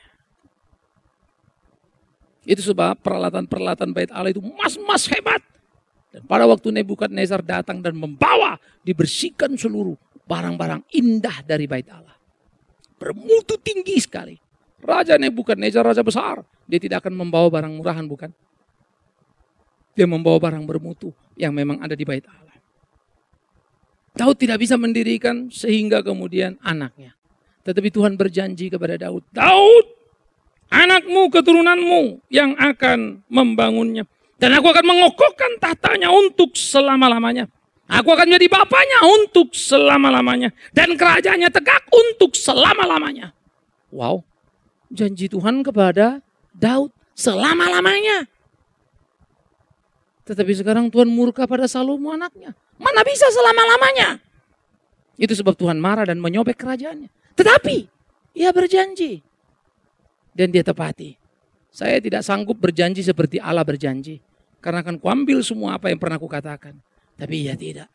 Itu sebab peralatan-peralatan bait Allah itu emas-emas hebat. Dan pada waktu Nebukadnezar datang dan membawa, dibersihkan seluruh barang-barang indah dari bait Allah. Bermutu tinggi sekali. Raja Nebukadnezar, raja besar, dia tidak akan membawa barang murahan, bukan? Dia membawa barang bermutu yang memang ada di bait Allah. Daud tidak bisa mendirikan sehingga kemudian anaknya. Tetapi Tuhan berjanji kepada Daud, Daud, anakmu, keturunanmu yang akan membangunnya. Dan aku akan mengokohkan tahtanya untuk selama-lamanya. Aku akan menjadi bapaknya untuk selama-lamanya. Dan kerajaannya tegak untuk selama-lamanya. Wow, janji Tuhan kepada Daud selama-lamanya. Tetapi sekarang Tuhan murka pada Salomo anaknya. Mana bisa selama-lamanya? Itu sebab Tuhan marah dan menyobek kerajaannya. Tetapi ia berjanji. Dan dia tepati. Saya tidak sanggup berjanji seperti Allah berjanji. Karena akan kuambil semua apa yang pernah kukatakan. Tapi ia tidak.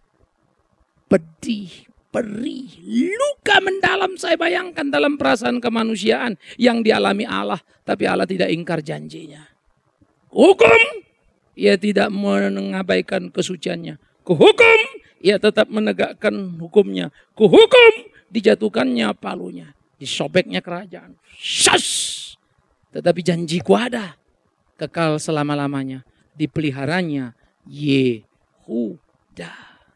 Pedih, perih, luka mendalam saya bayangkan dalam perasaan kemanusiaan yang dialami Allah. Tapi Allah tidak ingkar janjinya. Hukum, ia tidak mengabaikan kesuciannya. Kuhukum, ia tetap menegakkan hukumnya. Kuhukum, dijatuhkannya palunya. Disobeknya kerajaan. Syas! Tetapi janjiku ada. Kekal selama-lamanya. Dipeliharanya Yehuda.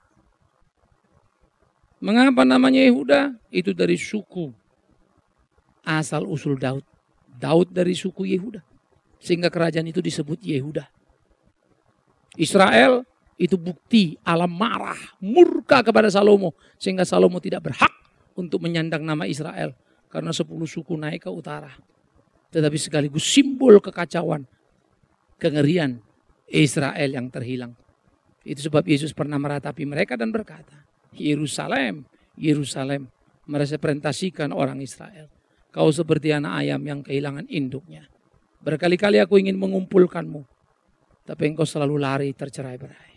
Mengapa namanya Yehuda? Itu dari suku asal usul Daud. Daud dari suku Yehuda. Sehingga kerajaan itu disebut Yehuda. Israel itu bukti Allah marah, murka kepada Salomo. Sehingga Salomo tidak berhak untuk menyandang nama Israel. Karena sepuluh suku naik ke utara. Tetapi sekaligus simbol kekacauan, kengerian Israel yang terhilang. Itu sebab Yesus pernah meratapi mereka dan berkata, Yerusalem, Yerusalem, merepresentasikan orang Israel. Kau seperti anak ayam yang kehilangan induknya. Berkali-kali aku ingin mengumpulkanmu, tapi engkau selalu lari tercerai-berai.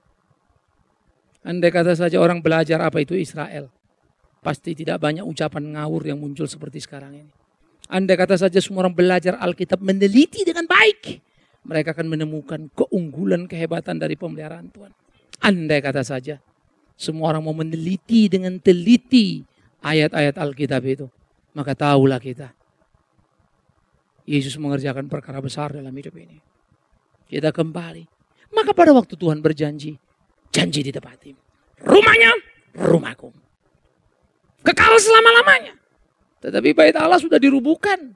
Andai kata saja orang belajar apa itu Israel, pasti tidak banyak ucapan ngawur yang muncul seperti sekarang ini. Andai kata saja semua orang belajar Alkitab meneliti dengan baik, mereka akan menemukan keunggulan, kehebatan dari pemeliharaan Tuhan. Andai kata saja semua orang mau meneliti dengan teliti ayat-ayat Alkitab itu, maka tahulah kita, Yesus mengerjakan perkara besar dalam hidup ini. Kita kembali. Maka pada waktu Tuhan berjanji, janji ditepati. Rumahnya, rumahku. Kekal selama-lamanya. Tetapi bait Allah sudah dirubuhkan.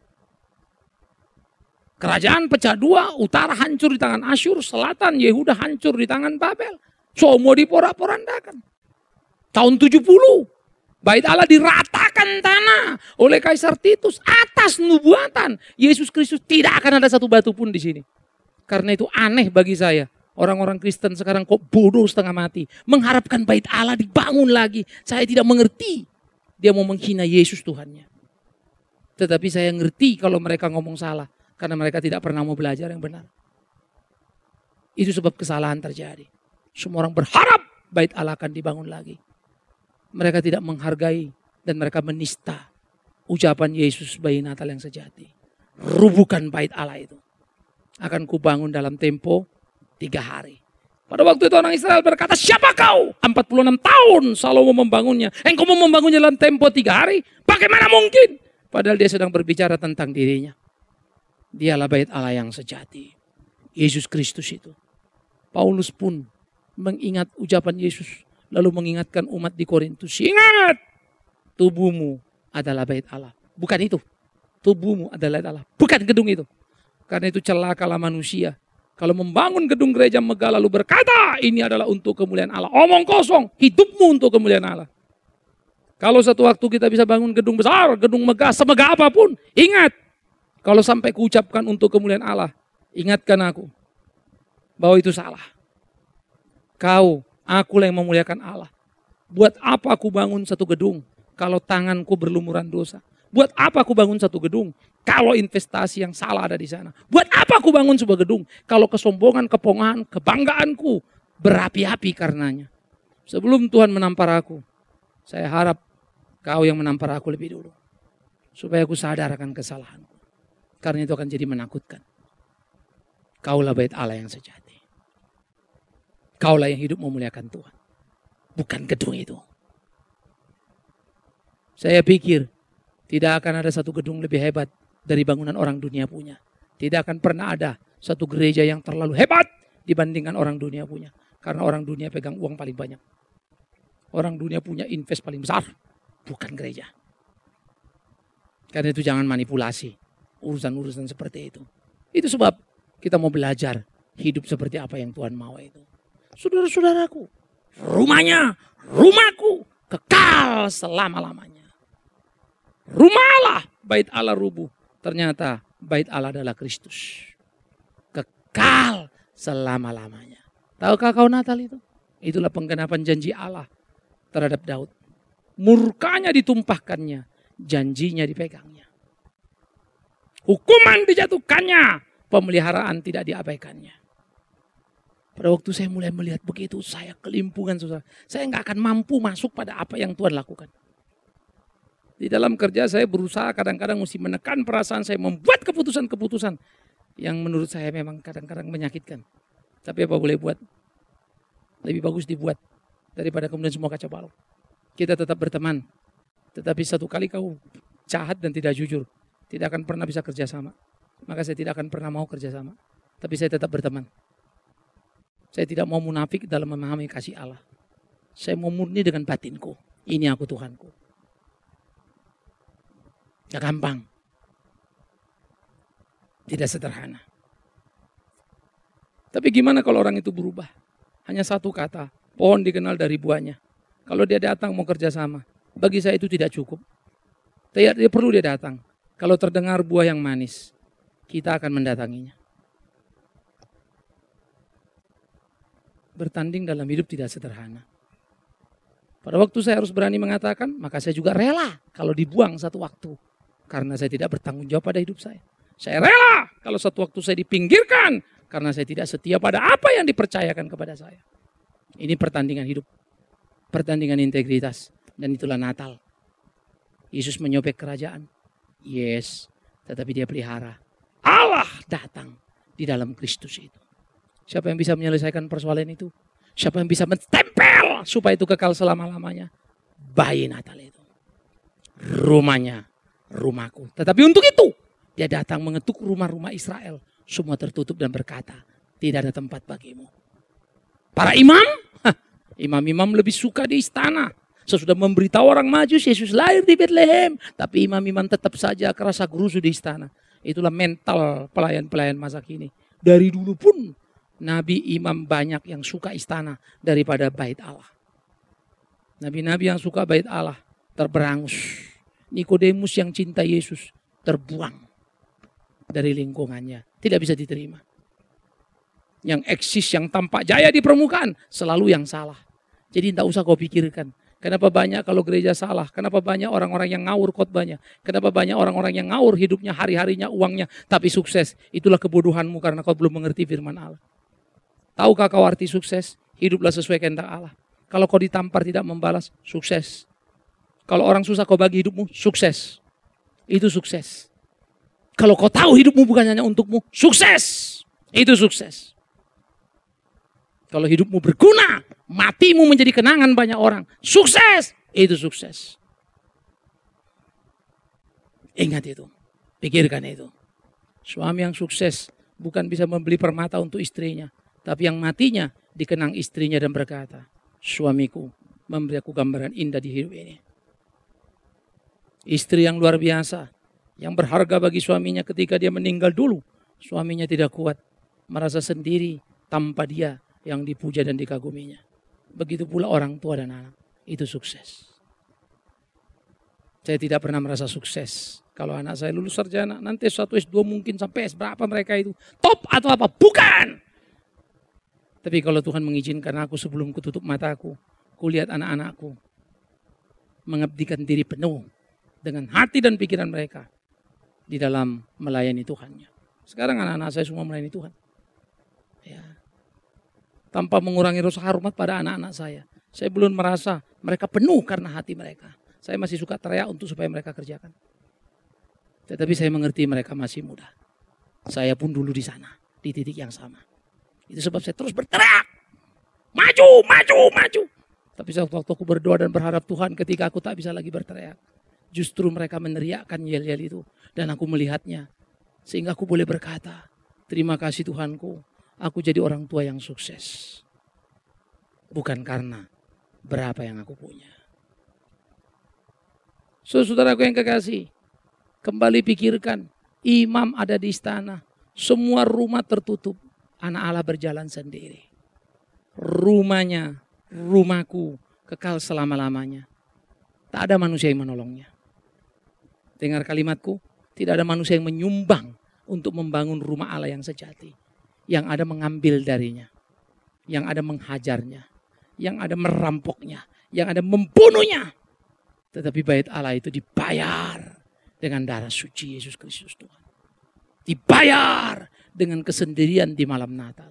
Kerajaan pecah dua, utara hancur di tangan Asyur, selatan Yehuda hancur di tangan Babel. Semua diporak-porandakan. Tahun tujuh puluh, bait Allah diratakan tanah oleh Kaisar Titus atas nubuatan Yesus Kristus. Tidak akan ada satu batu pun di sini. Karena itu aneh bagi saya. Orang-orang Kristen sekarang kok bodoh setengah mati. Mengharapkan bait Allah dibangun lagi. Saya tidak mengerti. Dia mau menghina Yesus Tuhannya. Tetapi saya ngerti kalau mereka ngomong salah. Karena mereka tidak pernah mau belajar yang benar. Itu sebab kesalahan terjadi. Semua orang berharap bait Allah akan dibangun lagi. Mereka tidak menghargai dan mereka menista ucapan Yesus bayi Natal yang sejati. Rubuhkan bait Allah itu. Akan kubangun dalam tempo tiga hari. Pada waktu itu orang Israel berkata, siapa kau? empat puluh enam tahun Salomo membangunnya. Engkau mau membangunnya dalam tempo tiga hari? Bagaimana mungkin? Padahal dia sedang berbicara tentang dirinya. Dialah bait Allah yang sejati. Yesus Kristus itu. Paulus pun mengingat ucapan Yesus. Lalu mengingatkan umat di Korintus. Ingat, tubuhmu adalah bait Allah. Bukan itu. Tubuhmu adalah bait Allah. Bukan gedung itu. Karena itu celakalah manusia Kalau membangun gedung gereja megah lalu berkata, ini adalah untuk kemuliaan Allah. Omong kosong, hidupmu untuk kemuliaan Allah. Kalau satu waktu kita bisa bangun gedung besar, gedung megah, semegah apapun, ingat, kalau sampai kuucapkan untuk kemuliaan Allah, ingatkan aku bahwa itu salah. Kau, akulah yang memuliakan Allah. Buat apa aku bangun satu gedung kalau tanganku berlumuran dosa? Buat apa aku bangun satu gedung kalau investasi yang salah ada di sana? Buat apa aku bangun sebuah gedung kalau kesombongan, kepongahan, kebanggaanku berapi-api karenanya? Sebelum Tuhan menampar aku, saya harap kau yang menampar aku lebih dulu. Supaya aku sadar akan kesalahanku. Karena itu akan jadi menakutkan. Kaulah bait Allah yang sejati. Kaulah yang hidup memuliakan Tuhan. Bukan gedung itu. Saya pikir tidak akan ada satu gedung lebih hebat dari bangunan orang dunia punya. Tidak akan pernah ada satu gereja yang terlalu hebat dibandingkan orang dunia punya. Karena orang dunia pegang uang paling banyak. Orang dunia punya invest paling besar. Bukan gereja. Karena itu jangan manipulasi urusan-urusan seperti itu. Itu sebab kita mau belajar hidup seperti apa yang Tuhan mau itu. Saudara-saudaraku, rumahnya, rumahku kekal selama-lamanya. Rumah Allah, bait Allah rubuh. Ternyata bait Allah adalah Kristus. Kekal selama-lamanya. Tahukah kau Natal itu? Itulah penggenapan janji Allah terhadap Daud. Murkanya ditumpahkannya, janjinya dipegangnya. Hukuman dijatuhkannya, pemeliharaan tidak diabaikannya. Pada waktu saya mulai melihat begitu, saya kelimpungan, saudara. Saya nggak akan mampu masuk pada apa yang Tuhan lakukan. Di dalam kerja saya berusaha kadang-kadang mesti menekan perasaan saya, membuat keputusan-keputusan yang menurut saya memang kadang-kadang menyakitkan. Tapi apa boleh buat? Lebih bagus dibuat daripada kemudian semua kaca balau. Kita tetap berteman, tetapi satu kali kau jahat dan tidak jujur, tidak akan pernah bisa kerjasama. Maka saya tidak akan pernah mau kerjasama. Tapi saya tetap berteman. Saya tidak mau munafik dalam memahami kasih Allah. Saya mau murni dengan batinku. Ini aku Tuhanku. Tidak gampang. Tidak sederhana. Tapi gimana kalau orang itu berubah? Hanya satu kata, pohon dikenal dari buahnya. Kalau dia datang mau kerjasama, bagi saya itu tidak cukup. Dia, dia perlu dia datang. Kalau terdengar buah yang manis, kita akan mendatanginya. Bertanding dalam hidup tidak sederhana. Pada waktu saya harus berani mengatakan, maka saya juga rela kalau dibuang satu waktu. Karena saya tidak bertanggung jawab pada hidup saya. Saya rela kalau satu waktu saya dipinggirkan, karena saya tidak setia pada apa yang dipercayakan kepada saya. Ini pertandingan hidup. Pertandingan integritas. Dan itulah Natal. Yesus menyobek kerajaan. Yes, tetapi dia pelihara. Allah datang di dalam Kristus itu. Siapa yang bisa menyelesaikan persoalan itu? Siapa yang bisa mentempel supaya itu kekal selama-lamanya? Bayi Natal itu. Rumahnya, rumahku. Tetapi untuk itu, dia datang mengetuk rumah-rumah Israel. Semua tertutup dan berkata, tidak ada tempat bagimu. Para imam, hah, imam-imam lebih suka di istana. Sesudah memberitahu orang Majus, Yesus lahir di Bethlehem. Tapi imam-imam tetap saja kerasa gerusu di istana. Itulah mental pelayan-pelayan masa kini. Dari dulu pun, nabi imam banyak yang suka istana daripada bait Allah. Nabi-nabi yang suka bait Allah terberangus. Nikodemus yang cinta Yesus terbuang dari lingkungannya. Tidak bisa diterima. Yang eksis, yang tampak jaya di permukaan selalu yang salah. Jadi tidak usah kau pikirkan. Kenapa banyak kalau gereja salah? Kenapa banyak orang-orang yang ngawur khotbahnya? Kenapa banyak orang-orang yang ngawur hidupnya, hari-harinya, uangnya, tapi sukses? Itulah kebodohanmu karena kau belum mengerti firman Allah. Tahukah kau arti sukses? Hiduplah sesuai kehendak Allah. Kalau kau ditampar tidak membalas, sukses. Kalau orang susah kau bagi hidupmu, sukses. Itu sukses. Kalau kau tahu hidupmu bukan hanya untukmu, sukses. Itu sukses. Kalau hidupmu berguna, matimu menjadi kenangan banyak orang, sukses. Itu sukses. Ingat itu. Pikirkan itu. Suami yang sukses bukan bisa membeli permata untuk istrinya. Tapi yang matinya dikenang istrinya dan berkata, suamiku memberi aku gambaran indah di hidup ini. Istri yang luar biasa, yang berharga bagi suaminya ketika dia meninggal dulu. Suaminya tidak kuat. merasa sendiri tanpa dia yang dipuja dan dikaguminya. Begitu pula orang tua dan anak, itu sukses. Saya tidak pernah merasa sukses. Kalau anak saya lulus sarjana, nanti S satu S dua mungkin sampai S berapa mereka itu. Top atau apa? Bukan! Tapi kalau Tuhan mengizinkan aku sebelum kututup mataku, kulihat anak-anakku mengabdikan diri penuh dengan hati dan pikiran mereka di dalam melayani Tuhannya. Sekarang anak-anak saya semua melayani Tuhan. Ya. Tanpa mengurangi rasa hormat pada anak-anak saya. Saya belum merasa mereka penuh karena hati mereka. Saya masih suka teriak untuk supaya mereka kerjakan. Tetapi saya mengerti mereka masih muda. Saya pun dulu di sana, di titik yang sama. Itu sebab saya terus berteriak. Maju, maju, maju. Tapi waktu aku berdoa dan berharap Tuhan ketika aku tak bisa lagi berteriak. Justru mereka meneriakkan yel-yel itu. Dan aku melihatnya. Sehingga aku boleh berkata, terima kasih Tuhanku. Aku jadi orang tua yang sukses. Bukan karena berapa yang aku punya. So, saudaraku yang kekasih, kembali pikirkan, imam ada di istana, semua rumah tertutup, anak Allah berjalan sendiri. Rumahnya, rumahku, kekal selama-lamanya. Tak ada manusia yang menolongnya. Dengar kalimatku, tidak ada manusia yang menyumbang untuk membangun rumah Allah yang sejati. Yang ada mengambil darinya, yang ada menghajarnya, yang ada merampoknya, yang ada membunuhnya. Tetapi bait Allah itu dibayar dengan darah suci Yesus Kristus Tuhan. Dibayar dengan kesendirian di malam Natal.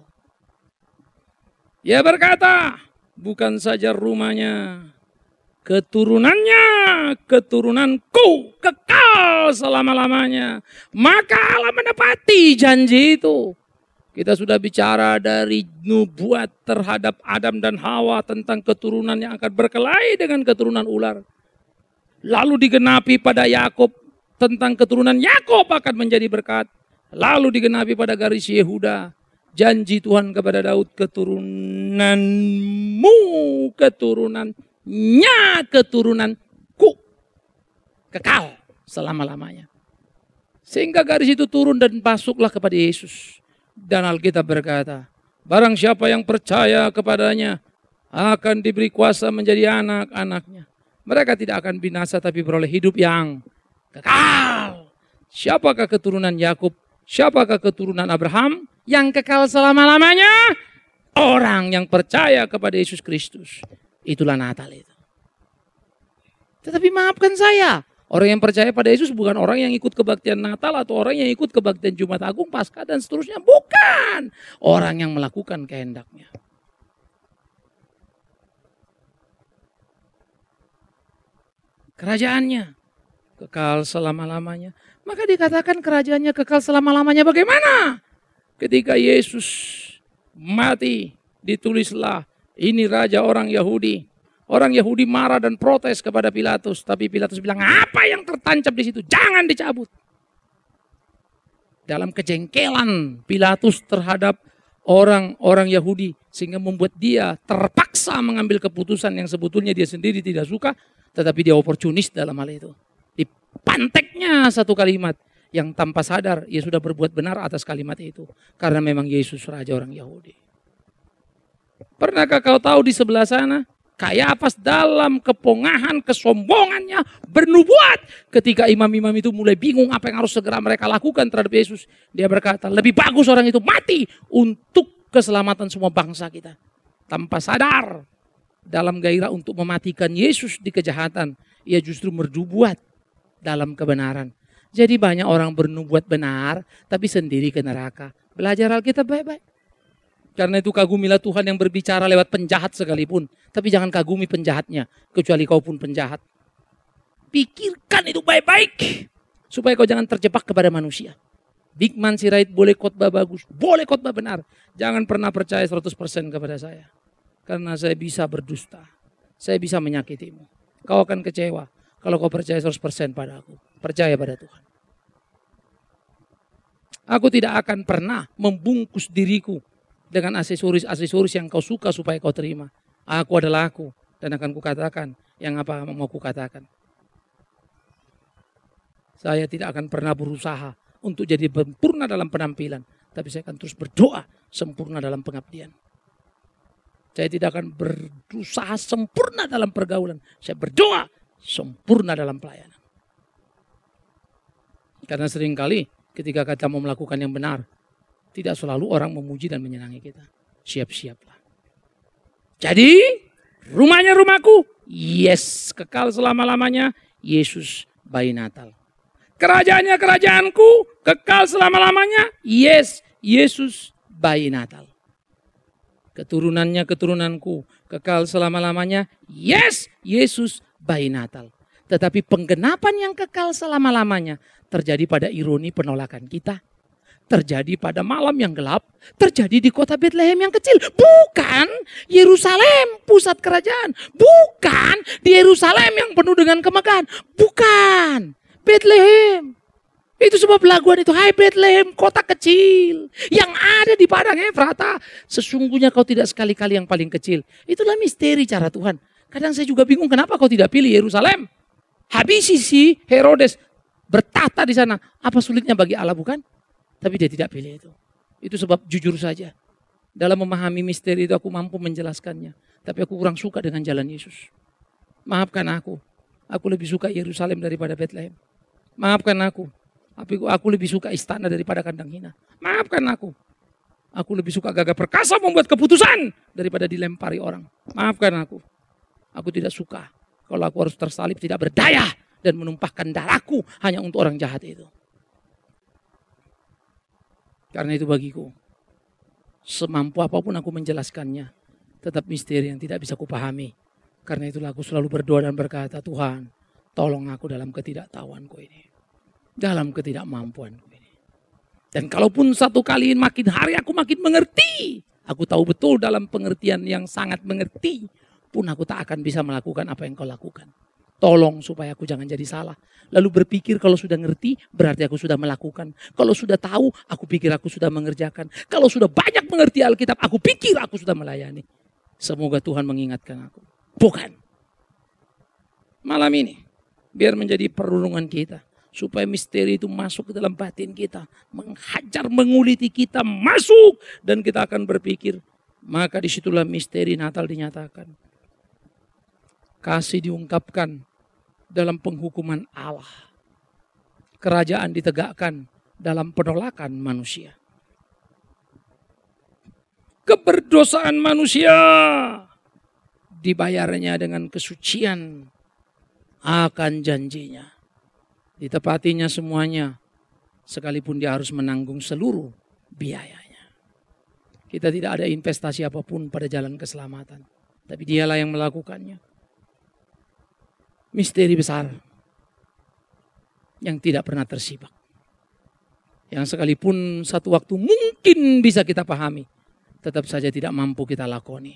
Ia berkata, bukan saja rumahnya, keturunannya, keturunanku kekal selama-lamanya. Maka Allah menepati janji itu. Kita sudah bicara dari nubuat terhadap Adam dan Hawa tentang keturunan yang akan berkelahi dengan keturunan ular. Lalu digenapi pada Yakub tentang keturunan Yakub akan menjadi berkat. Lalu digenapi pada garis Yehuda. Janji Tuhan kepada Daud, keturunanmu, keturunannya, keturunanku. Kekal selama-lamanya. Sehingga garis itu turun dan masuklah kepada Yesus. Dan Alkitab berkata, barang siapa yang percaya kepadanya akan diberi kuasa menjadi anak-anaknya. Mereka tidak akan binasa tapi beroleh hidup yang kekal. Siapakah keturunan Yakub? Siapakah keturunan Abraham yang kekal selama-lamanya? Orang yang percaya kepada Yesus Kristus. Itulah Natal itu. Tetapi maafkan saya, orang yang percaya pada Yesus bukan orang yang ikut kebaktian Natal atau orang yang ikut kebaktian Jumat Agung, Paskah dan seterusnya. Bukan. Orang yang melakukan kehendaknya. Kerajaannya kekal selama-lamanya. Maka dikatakan kerajaannya kekal selama-lamanya bagaimana? Ketika Yesus mati, ditulislah ini raja orang Yahudi. Orang Yahudi marah dan protes kepada Pilatus. Tapi Pilatus bilang, apa yang tertancap di situ? Jangan dicabut. Dalam kejengkelan Pilatus terhadap orang-orang Yahudi. Sehingga membuat dia terpaksa mengambil keputusan yang sebetulnya dia sendiri tidak suka. Tetapi dia oportunis dalam hal itu. Dipanteknya satu kalimat yang tanpa sadar ia sudah berbuat benar atas kalimat itu. Karena memang Yesus raja orang Yahudi. Pernahkah kau tahu di sebelah sana? Kayafas dalam kepongahan, kesombongannya bernubuat. Ketika imam-imam itu mulai bingung apa yang harus segera mereka lakukan terhadap Yesus. Dia berkata, lebih bagus orang itu mati untuk keselamatan semua bangsa kita. Tanpa sadar, dalam gairah untuk mematikan Yesus di kejahatan, ia justru bernubuat dalam kebenaran. Jadi banyak orang bernubuat benar, tapi sendiri ke neraka. Belajar Alkitab baik-baik. Karena itu kagumilah Tuhan yang berbicara lewat penjahat sekalipun. Tapi jangan kagumi penjahatnya, kecuali kau pun penjahat. Pikirkan itu baik-baik, supaya kau jangan terjebak kepada manusia. Bigman Sirait boleh khotbah bagus, boleh khotbah benar. Jangan pernah percaya seratus persen kepada saya. Karena saya bisa berdusta. Saya bisa menyakitimu. Kau akan kecewa kalau kau percaya seratus persen pada aku. Percaya pada Tuhan. Aku tidak akan pernah membungkus diriku dengan aksesoris-aksesoris yang kau suka supaya kau terima. Aku adalah aku dan akan kukatakan yang apa mau kukatakan. Saya tidak akan pernah berusaha untuk jadi sempurna dalam penampilan. Tapi saya akan terus berdoa sempurna dalam pengabdian. Saya tidak akan berusaha sempurna dalam pergaulan. Saya berdoa sempurna dalam pelayanan. Karena seringkali ketika kita mau melakukan yang benar, tidak selalu orang memuji dan menyenangi kita. Siap-siaplah. Jadi, rumahnya rumahku, yes, kekal selama-lamanya, Yesus bayi Natal. Kerajaannya kerajaanku, kekal selama-lamanya, yes, Yesus bayi Natal. Keturunannya keturunanku, kekal selama-lamanya, yes, Yesus bayi Natal. Tetapi penggenapan yang kekal selama-lamanya terjadi pada ironi penolakan kita. Terjadi pada malam yang gelap, terjadi di kota Bethlehem yang kecil. Bukan Yerusalem pusat kerajaan. Bukan di Yerusalem yang penuh dengan kemegahan. Bukan Bethlehem. Itu sebab laguan itu, hai Bethlehem kota kecil yang ada di padang Efrata. Sesungguhnya kau tidak sekali-kali yang paling kecil. Itulah misteri cara Tuhan. Kadang saya juga bingung kenapa kau tidak pilih Yerusalem. Habisi si Herodes bertahta di sana. Apa sulitnya bagi Allah bukan? Tapi dia tidak pilih itu. Itu sebab jujur saja. Dalam memahami misteri itu aku mampu menjelaskannya. Tapi aku kurang suka dengan jalan Yesus. Maafkan aku. Aku lebih suka Yerusalem daripada Bethlehem. Maafkan aku. Aku, aku lebih suka istana daripada kandang hina. Maafkan aku. Aku lebih suka gagah perkasa membuat keputusan daripada dilempari orang. Maafkan aku. Aku tidak suka kalau aku harus tersalib tidak berdaya dan menumpahkan darahku hanya untuk orang jahat itu. Karena itu bagiku, semampu apapun aku menjelaskannya, tetap misteri yang tidak bisa kupahami. Karena itulah aku selalu berdoa dan berkata, Tuhan, tolong aku dalam ketidaktahuanku ini. Dalam ketidakmampuanku ini. Dan kalaupun satu kali makin hari aku makin mengerti. Aku tahu betul dalam pengertian yang sangat mengerti. Pun aku tak akan bisa melakukan apa yang kau lakukan. Tolong supaya aku jangan jadi salah. Lalu berpikir kalau sudah ngerti berarti aku sudah melakukan. Kalau sudah tahu aku pikir aku sudah mengerjakan. Kalau sudah banyak mengerti Alkitab aku pikir aku sudah melayani. Semoga Tuhan mengingatkan aku. Bukan. Malam ini biar menjadi perundungan kita. Supaya misteri itu masuk ke dalam batin kita. Menghajar, menguliti kita masuk. Dan kita akan berpikir. Maka disitulah misteri Natal dinyatakan. Kasih diungkapkan dalam penghukuman Allah. Kerajaan ditegakkan dalam penolakan manusia. Keberdosaan manusia dibayarnya dengan kesucian akan janjinya. Ditepatinya semuanya, sekalipun dia harus menanggung seluruh biayanya. Kita tidak ada investasi apapun pada jalan keselamatan. Tapi dialah yang melakukannya. Misteri besar yang tidak pernah tersibak. Yang sekalipun satu waktu mungkin bisa kita pahami, tetap saja tidak mampu kita lakoni.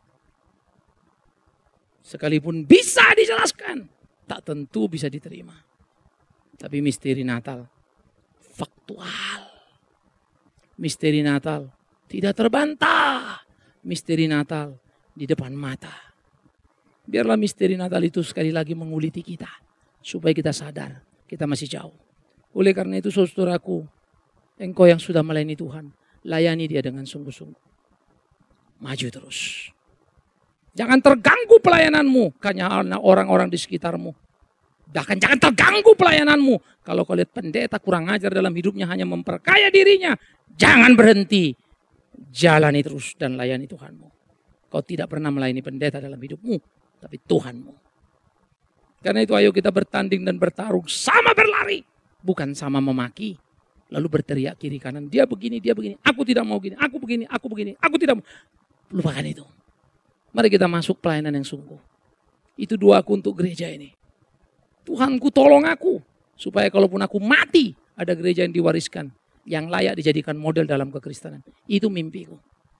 Sekalipun bisa dijelaskan, tak tentu bisa diterima. Tapi misteri Natal faktual. Misteri Natal tidak terbantah. Misteri Natal di depan mata. Biarlah misteri Natal itu sekali lagi menguliti kita. Supaya kita sadar kita masih jauh. Oleh karena itu saudaraku, engkau yang sudah melayani Tuhan, layani dia dengan sungguh-sungguh. Maju terus. Jangan terganggu pelayananmu karena orang-orang di sekitarmu. Bahkan jangan terganggu pelayananmu. Kalau kau lihat pendeta kurang ajar dalam hidupnya hanya memperkaya dirinya. Jangan berhenti. Jalani terus dan layani Tuhanmu. Kau tidak pernah melayani pendeta dalam hidupmu. Tapi Tuhanmu. Karena itu ayo kita bertanding dan bertarung. Sama berlari. Bukan sama memaki. Lalu berteriak kiri kanan. Dia begini, dia begini. Aku tidak mau gini. Aku begini, aku begini. Aku tidak mau. Lupakan itu. Mari kita masuk pelayanan yang sungguh. Itu doaku untuk gereja ini. Tuhanku tolong aku. Supaya kalaupun aku mati. Ada gereja yang diwariskan. Yang layak dijadikan model dalam kekristenan. Itu mimpiku.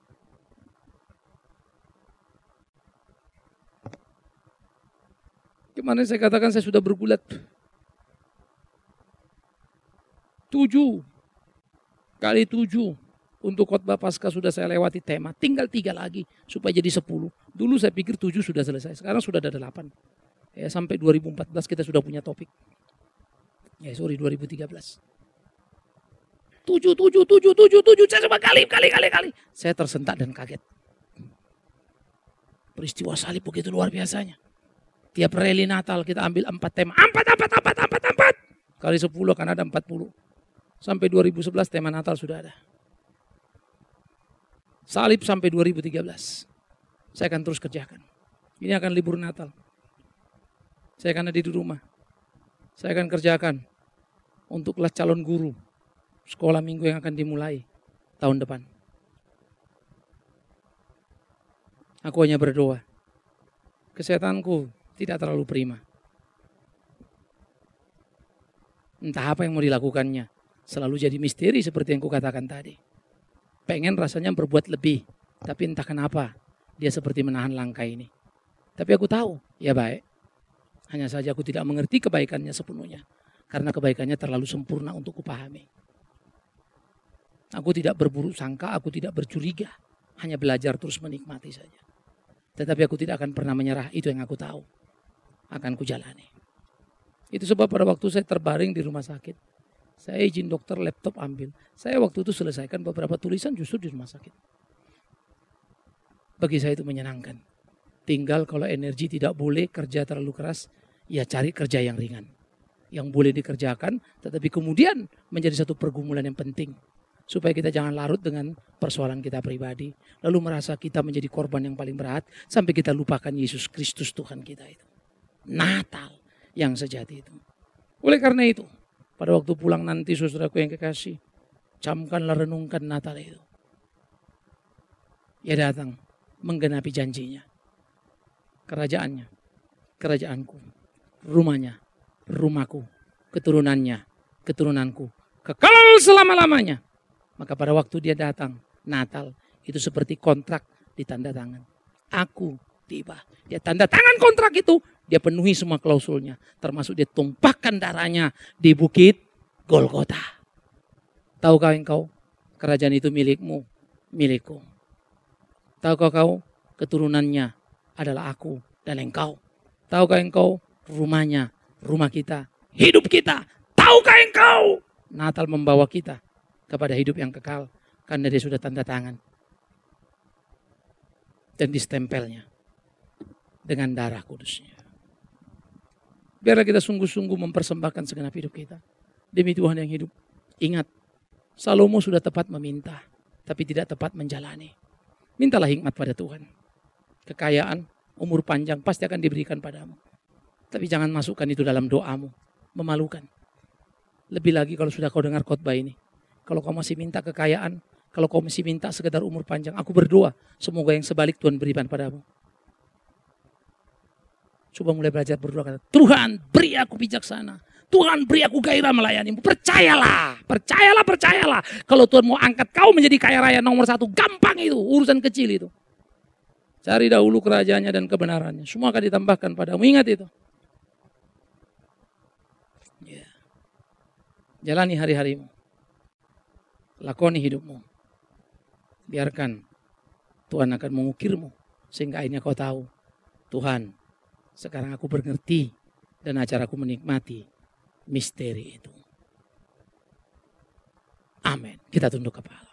Kemarin saya katakan saya sudah bergulat. Tujuh. Kali tujuh. Untuk khotbah Paskah sudah saya lewati tema. Tinggal tiga lagi. Supaya jadi sepuluh. Dulu saya pikir tujuh sudah selesai. Sekarang sudah ada delapan. Ya, sampai dua ribu empat belas kita sudah punya topik. Ya sorry dua ribu tiga belas. Tujuh, tujuh, tujuh, tujuh, tujuh. Saya coba kali, kali, kali, kali. Saya tersentak dan kaget. Peristiwa salib begitu luar biasanya. Tiap rally Natal kita ambil empat tema. Empat, empat, empat, empat, empat. Kali sepuluh akan ada empat puluh. Sampai dua ribu sebelas tema Natal sudah ada. Salib sampai dua ribu tiga belas. Saya akan terus kerjakan. Ini akan libur Natal. Saya akan ada di rumah. Saya akan kerjakan untuk kelas calon guru. Sekolah minggu yang akan dimulai tahun depan. Aku hanya berdoa. Kesehatanku tidak terlalu prima. Entah apa yang mau dilakukannya. Selalu jadi misteri seperti yang kukatakan tadi. Pengen rasanya berbuat lebih. Tapi entah kenapa dia seperti menahan langkah ini. Tapi aku tahu, ya baik. Hanya saja aku tidak mengerti kebaikannya sepenuhnya. Karena kebaikannya terlalu sempurna untuk kupahami. Aku tidak berburuk sangka, aku tidak bercuriga. Hanya belajar terus menikmati saja. Tetapi aku tidak akan pernah menyerah, itu yang aku tahu. Akan kujalani. Itu sebab pada waktu saya terbaring di rumah sakit. Saya izin dokter laptop ambil. Saya waktu itu selesaikan beberapa tulisan justru di rumah sakit. Bagi saya itu menyenangkan. Tinggal kalau energi tidak boleh kerja terlalu keras, ya cari kerja yang ringan. Yang boleh dikerjakan, tetapi kemudian menjadi satu pergumulan yang penting. Supaya kita jangan larut dengan persoalan kita pribadi. Lalu merasa kita menjadi korban yang paling berat. Sampai kita lupakan Yesus Kristus Tuhan kita itu. Natal yang sejati itu. Oleh karena itu. Pada waktu pulang nanti saudaraku yang kekasih. Camkanlah, renungkan Natal itu. Ia datang menggenapi janjinya. Kerajaannya. Kerajaanku. Rumahnya. Rumahku. Keturunannya. Keturunanku. Kekal selama-lamanya. Maka pada waktu dia datang, Natal, itu seperti kontrak ditanda tangan. Aku tiba. Dia tanda tangan kontrak itu, dia penuhi semua klausulnya. Termasuk dia tumpahkan darahnya di bukit Golgota. Tahukah engkau, kerajaan itu milikmu, milikku. Tahukah kau, keturunannya adalah aku dan engkau. Tahukah engkau, rumahnya, rumah kita, hidup kita. Tahukah engkau, Natal membawa kita kepada hidup yang kekal. Karena dia sudah tanda tangan. Dan distempelnya. Dengan darah kudusnya. Biarlah kita sungguh-sungguh mempersembahkan segenap hidup kita. Demi Tuhan yang hidup. Ingat. Salomo sudah tepat meminta. Tapi tidak tepat menjalani. Mintalah hikmat pada Tuhan. Kekayaan, umur panjang pasti akan diberikan padamu. Tapi jangan masukkan itu dalam doamu. Memalukan. Lebih lagi kalau sudah kau dengar khotbah ini. Kalau kau masih minta kekayaan, kalau kau masih minta sekedar umur panjang, aku berdoa, semoga yang sebalik Tuhan berikan padamu. Coba mulai belajar berdoa, kata, Tuhan beri aku bijaksana, Tuhan beri aku gairah melayanimu. Percayalah, percayalah, percayalah. Kalau Tuhan mau angkat kau menjadi kaya raya nomor satu, gampang itu, urusan kecil itu. Cari dahulu kerajaannya dan kebenarannya, semua akan ditambahkan padamu, ingat itu. Ya. Jalani hari-harimu. Lakoni hidupmu. Biarkan Tuhan akan mengukirmu. Sehingga akhirnya kau tahu. Tuhan, sekarang aku mengerti. Dan acaraku menikmati misteri itu. Amin. Kita tunduk kepala.